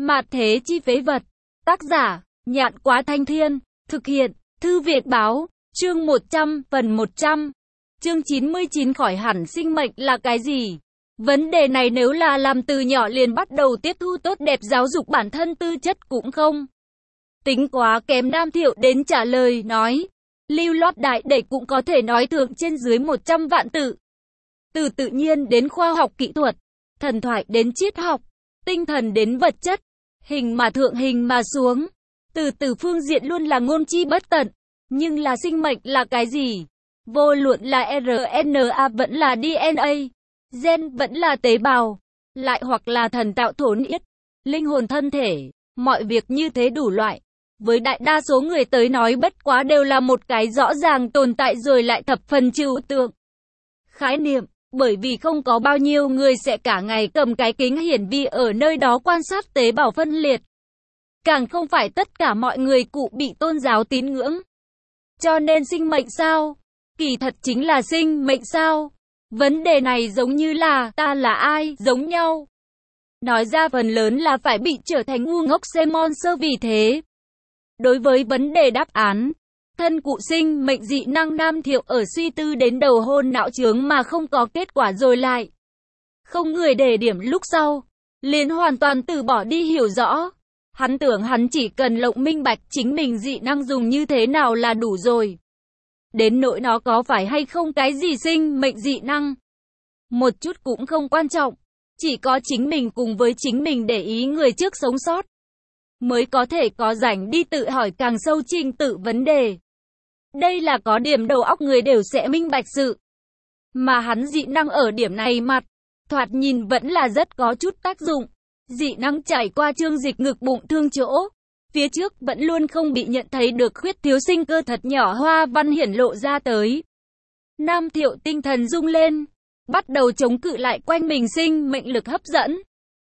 Mạt thế chi phế vật. Tác giả, Nhạn Quá Thanh Thiên. Thực hiện, Thư Việt Báo. Chương 100, phần 100. Chương 99 khỏi hẳn sinh mệnh là cái gì? Vấn đề này nếu là làm từ nhỏ liền bắt đầu tiếp thu tốt đẹp giáo dục bản thân tư chất cũng không tính quá kém. Nam Thiệu đến trả lời nói. Lưu loát đại để cũng có thể nói thượng trên dưới 100 vạn từ. Từ tự nhiên đến khoa học kỹ thuật, thần thoại đến triết học, tinh thần đến vật chất, hình mà thượng hình mà xuống. Từ phương diện luôn là ngôn chi bất tận. Nhưng là sinh mệnh là cái gì? Vô luận là RNA vẫn là DNA, gen vẫn là tế bào, lại hoặc là thần tạo thốn yết, linh hồn thân thể, mọi việc như thế đủ loại. Với đại đa số người tới nói bất quá đều là một cái rõ ràng tồn tại rồi lại thập phần trừu tượng. Khái niệm, bởi vì không có bao nhiêu người sẽ cả ngày cầm cái kính hiển vi ở nơi đó quan sát tế bào phân liệt. Càng không phải tất cả mọi người cụ bị tôn giáo tín ngưỡng. Cho nên sinh mệnh sao? Kỳ thật chính là sinh mệnh sao? Vấn đề này giống như là ta là ai giống nhau. Nói ra phần lớn là phải bị trở thành ngu ngốc Simon sơ vì thế. Đối với vấn đề đáp án, thân cụ sinh mệnh dị năng Nam Thiệu ở suy tư đến đầu hôn não chướng mà không có kết quả rồi lại. Không người để điểm lúc sau, liền hoàn toàn từ bỏ đi hiểu rõ. Hắn tưởng hắn chỉ cần lộng minh bạch chính mình dị năng dùng như thế nào là đủ rồi. Đến nỗi nó có phải hay không cái gì sinh mệnh dị năng. Một chút cũng không quan trọng. Chỉ có chính mình cùng với chính mình để ý người trước sống sót. Mới có thể có rảnh đi tự hỏi càng sâu trình tự vấn đề. Đây là có điểm đầu óc người đều sẽ minh bạch sự. Mà hắn dị năng ở điểm này mặt, thoạt nhìn vẫn là rất có chút tác dụng. Dị năng trải qua chương dịch ngực bụng thương chỗ. Phía trước vẫn luôn không bị nhận thấy được khuyết thiếu sinh cơ thật nhỏ hoa văn hiển lộ ra tới. Nam Thiệu tinh thần rung lên. Bắt đầu chống cự lại quanh mình sinh mệnh lực hấp dẫn.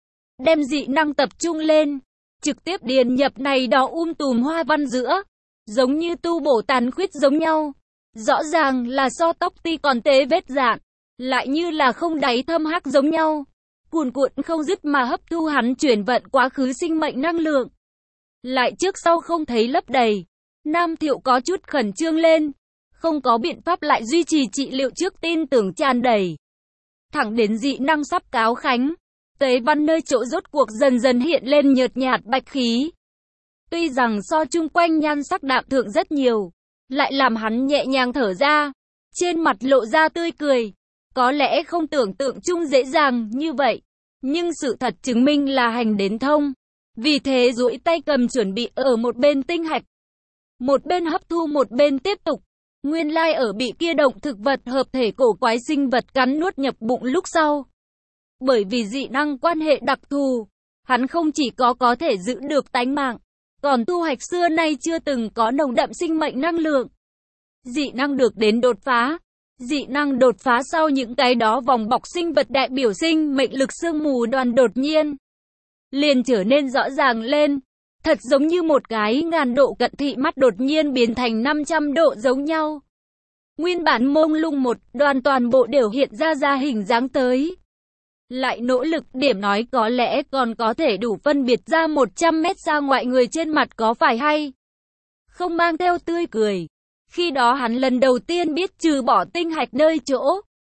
Đem dị năng tập trung lên. Trực tiếp điền nhập này đó tùm hoa văn giữa. Giống như tu bổ tàn khuyết giống nhau. Rõ ràng là so tóc ti còn tế vết dạn. Lại như là không đáy thâm hắc giống nhau. Cuồn cuộn không dứt mà hấp thu hắn chuyển vận quá khứ sinh mệnh năng lượng. Lại trước sau không thấy lấp đầy. Nam Thiệu có chút khẩn trương lên. Không có biện pháp lại duy trì trị liệu trước tin tưởng tràn đầy. Thẳng đến dị năng sắp cáo khánh. Tế văn nơi chỗ rốt cuộc dần dần hiện lên nhợt nhạt bạch khí. Tuy rằng so chung quanh nhan sắc đạm thượng rất nhiều. Lại làm hắn nhẹ nhàng thở ra. Trên mặt lộ ra tươi cười. Có lẽ không tưởng tượng chung dễ dàng như vậy. Nhưng sự thật chứng minh là hành đến thông. Vì thế duỗi tay cầm chuẩn bị ở một bên tinh hạch. Một bên hấp thu một bên tiếp tục. Nguyên lai ở bị kia động thực vật hợp thể cổ quái sinh vật cắn nuốt nhập bụng lúc sau. Bởi vì dị năng quan hệ đặc thù. Hắn không chỉ có thể giữ được tánh mạng. Còn thu hoạch xưa nay chưa từng có nồng đậm sinh mệnh năng lượng. Dị năng được đến đột phá. Dị năng đột phá sau những cái đó vòng bọc sinh vật đại biểu sinh mệnh lực sương mù đoàn đột nhiên liền trở nên rõ ràng lên. Thật giống như một cái 1000 độ cận thị mắt đột nhiên biến thành 500 độ giống nhau. Nguyên bản mông lung một đoàn toàn bộ đều hiện ra hình dáng tới. Lại nỗ lực điểm nói có lẽ còn có thể đủ phân biệt ra 100 mét ra ngoại người trên mặt có phải hay không mang theo tươi cười. Khi đó hắn lần đầu tiên biết trừ bỏ tinh hạch nơi chỗ.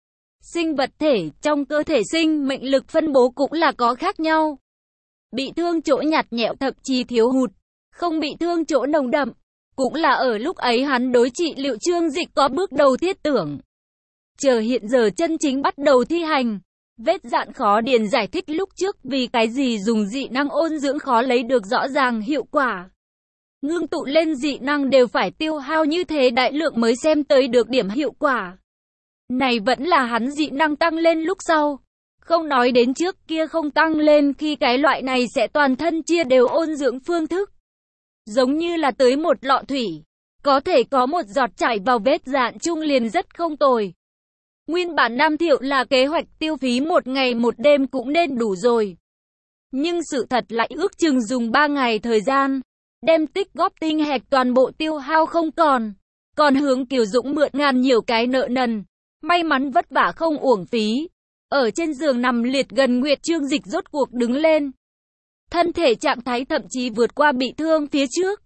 Sinh vật thể trong cơ thể sinh mệnh lực phân bố cũng là có khác nhau. Bị thương chỗ nhạt nhẽo thậm chí thiếu hụt. Không bị thương chỗ nồng đậm. Cũng là ở lúc ấy hắn đối trị liệu chương dịch có bước đầu thiết tưởng. Chờ hiện giờ chân chính bắt đầu thi hành. Vết dạn khó điền giải thích lúc trước vì cái gì dùng dị năng ôn dưỡng khó lấy được rõ ràng hiệu quả. Ngưng tụ lên dị năng đều phải tiêu hao như thế đại lượng mới xem tới được điểm hiệu quả. Này vẫn là hắn dị năng tăng lên lúc sau. Không nói đến trước kia không tăng lên khi cái loại này sẽ toàn thân chia đều ôn dưỡng phương thức. Giống như là tới một lọ thủy. Có thể có một giọt chảy vào vết dạn chung liền rất không tồi. Nguyên bản Nam Thiệu là kế hoạch tiêu phí 1 ngày 1 đêm cũng nên đủ rồi. Nhưng sự thật lại ước chừng dùng 3 ngày thời gian. Đem tích góp tinh hạch toàn bộ tiêu hao không còn. Còn hướng Kiều Dũng mượn ngàn nhiều cái nợ nần. May mắn vất vả không uổng phí. Ở trên giường nằm liệt gần nguyệt chương dịch rốt cuộc đứng lên. thân thể trạng thái thậm chí vượt qua bị thương phía trước.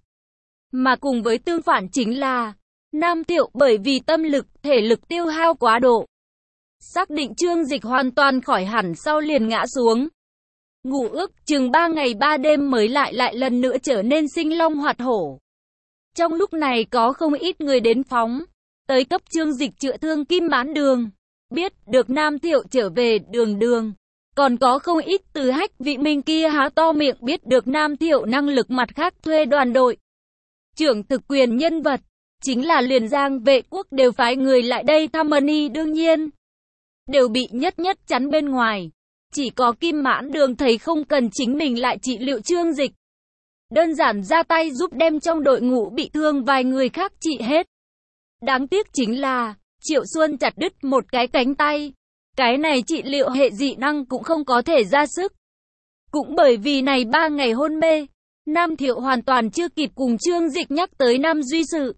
Mà cùng với tương phản chính là, Nam Thiệu bởi vì tâm lực, thể lực tiêu hao quá độ. Xác định Trương Dịch hoàn toàn khỏi hẳn sau liền ngã xuống. Ngủ ước chừng 3 ngày 3 đêm mới lại lần nữa trở nên sinh long hoạt hổ. Trong lúc này có không ít người đến phóng tới cấp Trương Dịch chữa thương Kim Mãn Đường. Biết được Nam Thiệu trở về, Đường. Còn có không ít từ Hách Vị Minh kia há to miệng biết được Nam Thiệu năng lực, mặt khác thuê đoàn đội trưởng thực quyền nhân vật, chính là liền Giang Vệ Quốc đều phái người lại đây thăm Mani, đương nhiên đều bị nhất chắn bên ngoài. Chỉ có Kim Mãn Đường thấy không cần chính mình lại trị liệu Trương Dịch, đơn giản ra tay giúp đem trong đội ngũ bị thương vài người khác trị hết. Đáng tiếc chính là Triệu Xuân chặt đứt một cái cánh tay. Cái này trị liệu hệ dị năng cũng không có thể ra sức. Cũng bởi vì này 3 ngày hôn mê, Nam Thiệu hoàn toàn chưa kịp cùng Trương Dịch nhắc tới Nam Duy sự.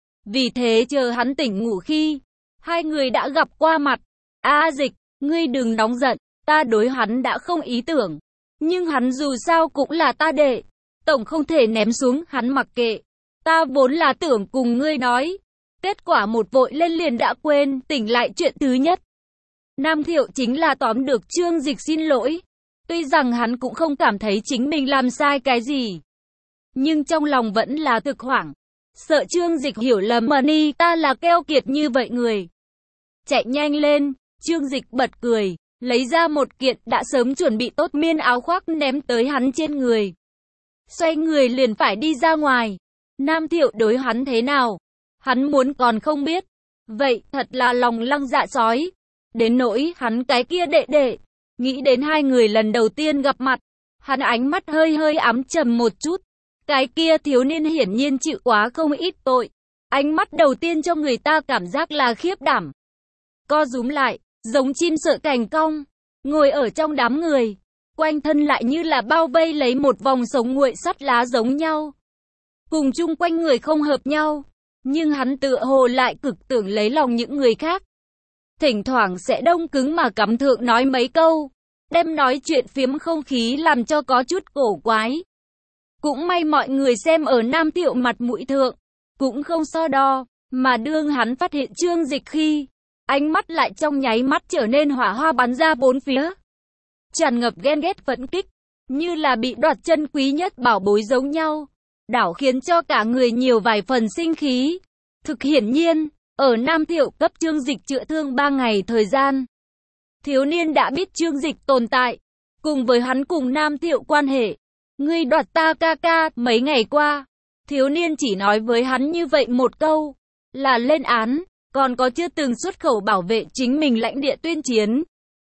Vì thế chờ hắn tỉnh ngủ khi hai người đã gặp qua mặt. Dịch, ngươi đừng nóng giận, ta đối hắn đã không ý tưởng. Nhưng hắn dù sao cũng là ta đệ, tổng không thể ném xuống hắn mặc kệ. Ta vốn là tưởng cùng ngươi nói. Kết quả một vội lên liền đã quên, tỉnh lại chuyện thứ nhất. Nam Thiệu chính là tóm được Trương Dịch xin lỗi. Tuy rằng hắn cũng không cảm thấy chính mình làm sai cái gì, nhưng trong lòng vẫn là thực hoảng. Sợ Trương Dịch hiểu lầm Mani ta là keo kiệt như vậy người. Chạy nhanh lên, Trương Dịch bật cười, lấy ra một kiện đã sớm chuẩn bị tốt miên áo khoác ném tới hắn trên người. Xoay người liền phải đi ra ngoài. Nam Thiệu đối hắn thế nào? Hắn muốn còn không biết. Vậy thật là lòng lăng dạ sói. Đến nỗi hắn cái kia đệ, nghĩ đến hai người lần đầu tiên gặp mặt, hắn ánh mắt hơi ám trầm một chút. Cái kia thiếu niên hiển nhiên chịu quá không ít tội. Ánh mắt đầu tiên cho người ta cảm giác là khiếp đảm. Co rúm lại, giống chim sợ cành cong, ngồi ở trong đám người, quanh thân lại như là bao vây lấy một vòng sống nguội sắt lá giống nhau. Cùng chung quanh người không hợp nhau, nhưng hắn tựa hồ lại cực tưởng lấy lòng những người khác. Thỉnh thoảng sẽ đông cứng mà cắm thượng nói mấy câu, đem nói chuyện phiếm không khí làm cho có chút cổ quái. Cũng may mọi người xem ở Nam Thiệu mặt mũi thượng, cũng không so đo, mà đương hắn phát hiện Trương Dịch khi, ánh mắt lại trong nháy mắt trở nên hỏa hoa bắn ra bốn phía. Tràn ngập ghen ghét phẫn kích, như là bị đoạt chân quý nhất bảo bối giống nhau, đảo khiến cho cả người nhiều vài phần sinh khí. Thực hiển nhiên, ở Nam Thiệu cấp Trương Dịch chữa thương 3 ngày thời gian, thiếu niên đã biết Trương Dịch tồn tại, cùng với hắn cùng Nam Thiệu quan hệ. Ngươi đoạt ta ca, mấy ngày qua, thiếu niên chỉ nói với hắn như vậy một câu, là lên án, còn có chưa từng xuất khẩu bảo vệ chính mình lãnh địa tuyên chiến.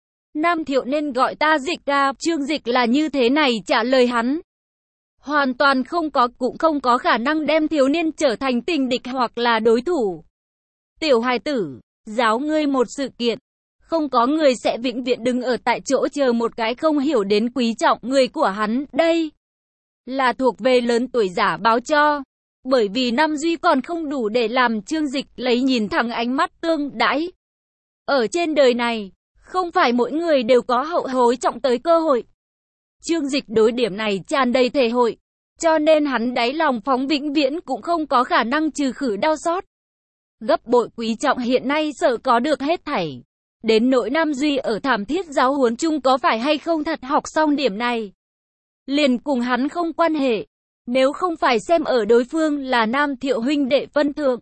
Nam Thiệu nên gọi ta Dịch ca, Trương Dịch là như thế này trả lời hắn. Hoàn toàn cũng không có khả năng đem thiếu niên trở thành tình địch hoặc là đối thủ. Tiểu hài tử, giáo ngươi một sự kiện, không có người sẽ vĩnh viễn đứng ở tại chỗ chờ một cái không hiểu đến quý trọng người của hắn, đây là thuộc về lớn tuổi giả báo cho. Bởi vì Nam Duy còn không đủ để làm Trương Dịch lấy nhìn thẳng ánh mắt tương đãi. Ở trên đời này, không phải mỗi người đều có hậu hối trọng tới cơ hội. Trương Dịch đối điểm này tràn đầy thể hội, cho nên hắn đáy lòng phóng vĩnh viễn cũng không có khả năng trừ khử đau xót. Gấp bội quý trọng hiện nay sợ có được hết thảy. Đến nỗi Nam Duy ở thảm thiết giáo huấn chung có phải hay không thật học xong điểm này, liền cùng hắn không quan hệ. Nếu không phải xem ở đối phương là Nam Thiệu huynh đệ phân thượng,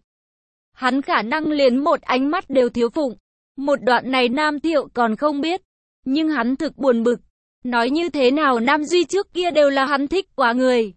hắn khả năng liền một ánh mắt đều thiếu phụng. Một đoạn này Nam Thiệu còn không biết, nhưng hắn thực buồn bực. Nói như thế nào Nam Duy trước kia đều là hắn thích quá người.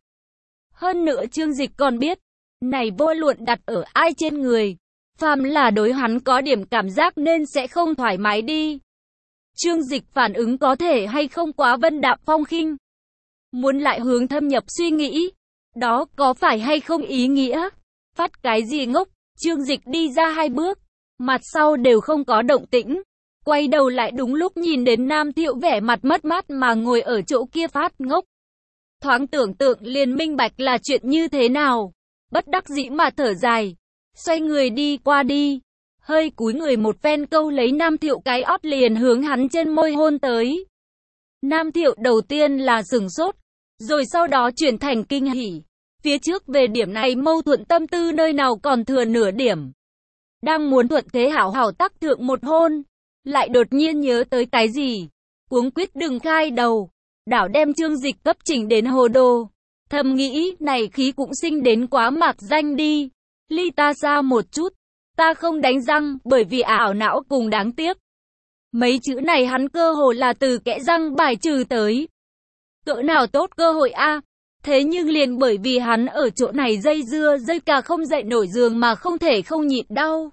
Hơn nữa Trương Dịch còn biết, này vô luận đặt ở ai trên người, phàm là đối hắn có điểm cảm giác nên sẽ không thoải mái đi. Trương Dịch phản ứng có thể hay không quá vân đạm phong khinh. Muốn lại hướng thâm nhập suy nghĩ, đó có phải hay không ý nghĩa? Phát cái gì ngốc, Trương Dịch đi ra 2 bước, mặt sau đều không có động tĩnh. Quay đầu lại đúng lúc nhìn đến Nam Thiệu vẻ mặt mất mát mà ngồi ở chỗ kia phát ngốc. Thoáng tưởng tượng liền minh bạch là chuyện như thế nào. Bất đắc dĩ mà thở dài, xoay người đi qua đi, hơi cúi người một phen câu lấy Nam Thiệu cái ót liền hướng hắn trên môi hôn tới. Nam Thiệu đầu tiên là sửng sốt, rồi sau đó chuyển thành kinh hỉ. Phía trước về điểm này mâu thuẫn tâm tư nơi nào còn thừa nửa điểm. Đang muốn thuận thế hảo hảo tác thượng một hôn, lại đột nhiên nhớ tới cái gì. Cuống quyết đừng khai đầu, đảo đem Trương Dịch cấp chỉnh đến hồ đồ. Thầm nghĩ, này khí cũng sinh đến quá mạc danh đi. Ly ta xa một chút, ta không đánh răng, bởi vì ảo não cùng đáng tiếc. Mấy chữ này hắn cơ hồ là từ kẽ răng bài trừ tới. Cỡ nào tốt cơ hội a. Thế nhưng liền bởi vì hắn ở chỗ này dây dưa dây cả không dậy nổi giường mà không thể không nhịn đau.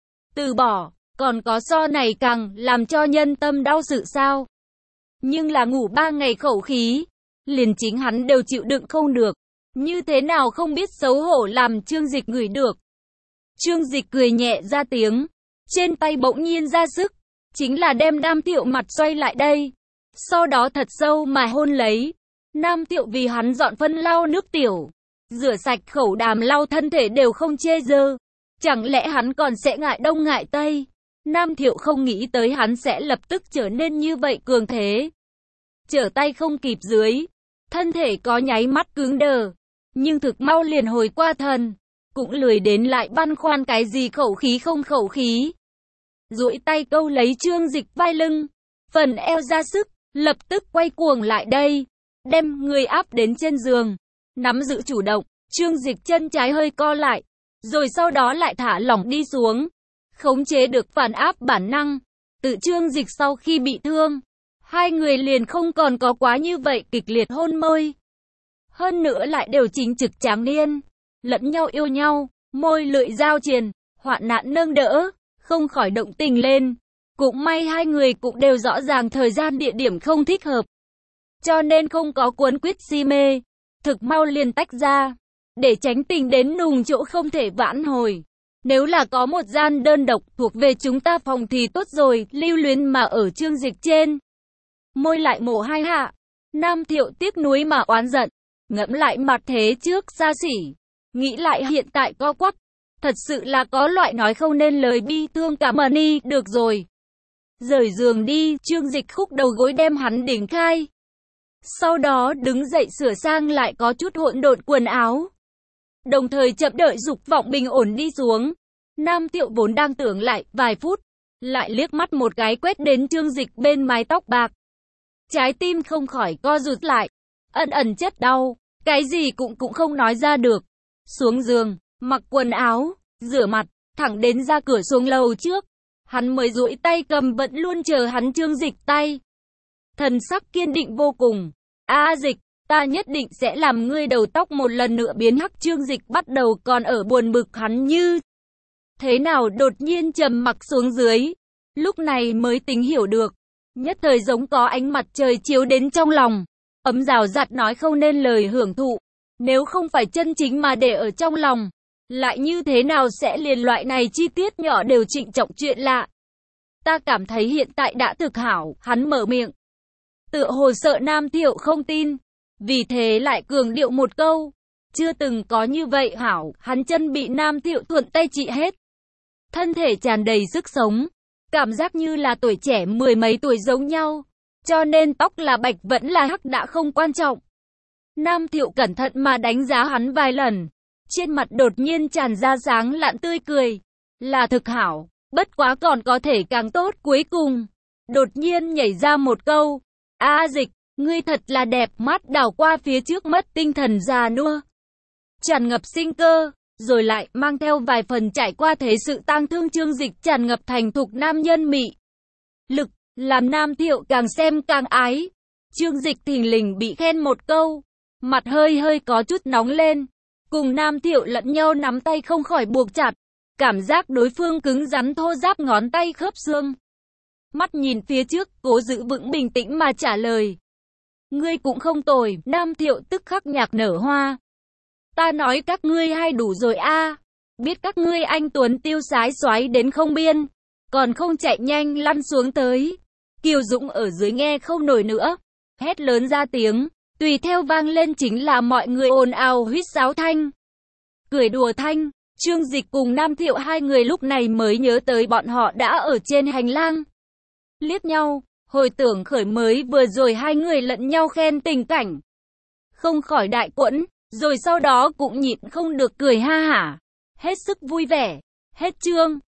Từ bỏ, còn có so này càng làm cho nhân tâm đau sự sao. Nhưng là ngủ 3 ngày khẩu khí, liền chính hắn đều chịu đựng không được. Như thế nào không biết xấu hổ làm Trương Dịch ngửi được. Trương Dịch cười nhẹ ra tiếng, trên tay bỗng nhiên ra sức, chính là đem Nam Thiệu mặt xoay lại đây. Sau đó thật sâu mà hôn lấy. Nam Thiệu vì hắn dọn phân lau nước tiểu, rửa sạch khẩu đàm lau thân thể đều không chê dơ. Chẳng lẽ hắn còn sẽ ngại đông ngại tây? Nam Thiệu không nghĩ tới hắn sẽ lập tức trở nên như vậy cường thế. Trở tay không kịp dưới, thân thể có nháy mắt cứng đờ, nhưng thực mau liền hồi qua thần, cũng lười đến lại băn khoăn cái gì khẩu khí không khẩu khí. Duỗi tay câu lấy Trương Dịch vai lưng, phần eo ra sức, lập tức quay cuồng lại đây, đem người áp đến trên giường, nắm giữ chủ động. Trương Dịch chân trái hơi co lại, rồi sau đó lại thả lỏng đi xuống, khống chế được phản áp bản năng. Tự Trương Dịch sau khi bị thương, hai người liền không còn có quá như vậy kịch liệt hôn môi. Hơn nữa lại đều chính trực tráng niên, lẫn nhau yêu nhau, môi lưỡi giao triền, hoạn nạn nâng đỡ, không khỏi động tình lên. Cũng may hai người cũng đều rõ ràng thời gian địa điểm không thích hợp, cho nên không có cuốn quýt si mê, thực mau liền tách ra, để tránh tình đến nùng chỗ không thể vãn hồi. Nếu là có một gian đơn độc thuộc về chúng ta phòng thì tốt rồi, lưu luyến mà ở Trương Dịch trên môi lại mổ hai hạ. Nam Thiệu tiếc nuối mà oán giận, ngẫm lại mặt thế trước xa xỉ, nghĩ lại hiện tại co quắp, thật sự là có loại nói không nên lời bi thương cả mà ni. Được rồi, rời giường đi. Trương Dịch khúc đầu gối đem hắn đỉnh khai, sau đó đứng dậy sửa sang lại có chút hỗn độn quần áo, đồng thời chậm đợi dục vọng bình ổn đi xuống. Nam Thiệu vốn đang tưởng lại vài phút, lại liếc mắt một cái quét đến Trương Dịch bên mái tóc bạc, trái tim không khỏi co rụt lại, ẩn ẩn chất đau, cái gì cũng không nói ra được. Xuống giường, mặc quần áo, rửa mặt, thẳng đến ra cửa xuống lầu trước, hắn mới duỗi tay cầm vẫn luôn chờ hắn Trương Dịch tay, thần sắc kiên định vô cùng. A Dịch, ta nhất định sẽ làm ngươi đầu tóc một lần nữa biến hắc. Trương Dịch bắt đầu còn ở buồn bực hắn như thế nào đột nhiên trầm mặc xuống dưới, lúc này mới tính hiểu được, nhất thời giống có ánh mặt trời chiếu đến trong lòng, ấm rào rạt nói không nên lời hưởng thụ. Nếu không phải chân chính mà để ở trong lòng, lại như thế nào sẽ liền loại này chi tiết nhỏ đều trịnh trọng chuyện lạ. Ta cảm thấy hiện tại đã thực hảo. Hắn mở miệng, tựa hồ sợ Nam Thiệu không tin, vì thế lại cường điệu một câu, chưa từng có như vậy hảo. Hắn chân bị Nam Thiệu thuận tay trị hết, thân thể tràn đầy sức sống, cảm giác như là tuổi trẻ mười mấy tuổi giống nhau, cho nên tóc là bạch vẫn là hắc đã không quan trọng. Nam Thiệu cẩn thận mà đánh giá hắn vài lần, trên mặt đột nhiên tràn ra sáng lạn tươi cười, là thực hảo, bất quá còn có thể càng tốt. Cuối cùng, đột nhiên nhảy ra một câu, A Dịch, ngươi thật là đẹp. Mắt đảo qua phía trước mất tinh thần già nua, tràn ngập sinh cơ, rồi lại mang theo vài phần trải qua thế sự tang thương. Trương Dịch tràn ngập thành thục nam nhân mị lực, làm Nam Thiệu càng xem càng ái. Trương Dịch thình lình bị khen một câu, mặt hơi hơi có chút nóng lên, cùng Nam Thiệu lẫn nhau nắm tay không khỏi buộc chặt, cảm giác đối phương cứng rắn thô ráp ngón tay khớp xương. Mắt nhìn phía trước, cố giữ vững bình tĩnh mà trả lời, ngươi cũng không tồi. Nam Thiệu tức khắc nhạc nở hoa, ta nói các ngươi hay đủ rồi a, biết các ngươi anh tuấn tiêu sái xoáy đến không biên, còn không chạy nhanh lăn xuống tới. Kiều Dũng ở dưới nghe không nổi nữa, hét lớn ra tiếng, tùy theo vang lên chính là mọi người ồn ào huýt sáo thanh, cười đùa thanh. Trương Dịch cùng Nam Thiệu hai người lúc này mới nhớ tới bọn họ đã ở trên hành lang, liếc nhau, hồi tưởng khởi mới vừa rồi hai người lẫn nhau khen tình cảnh. không khỏi đại quẫn, rồi sau đó cũng nhịn không được cười ha hả. Hết sức vui vẻ. Hết chương.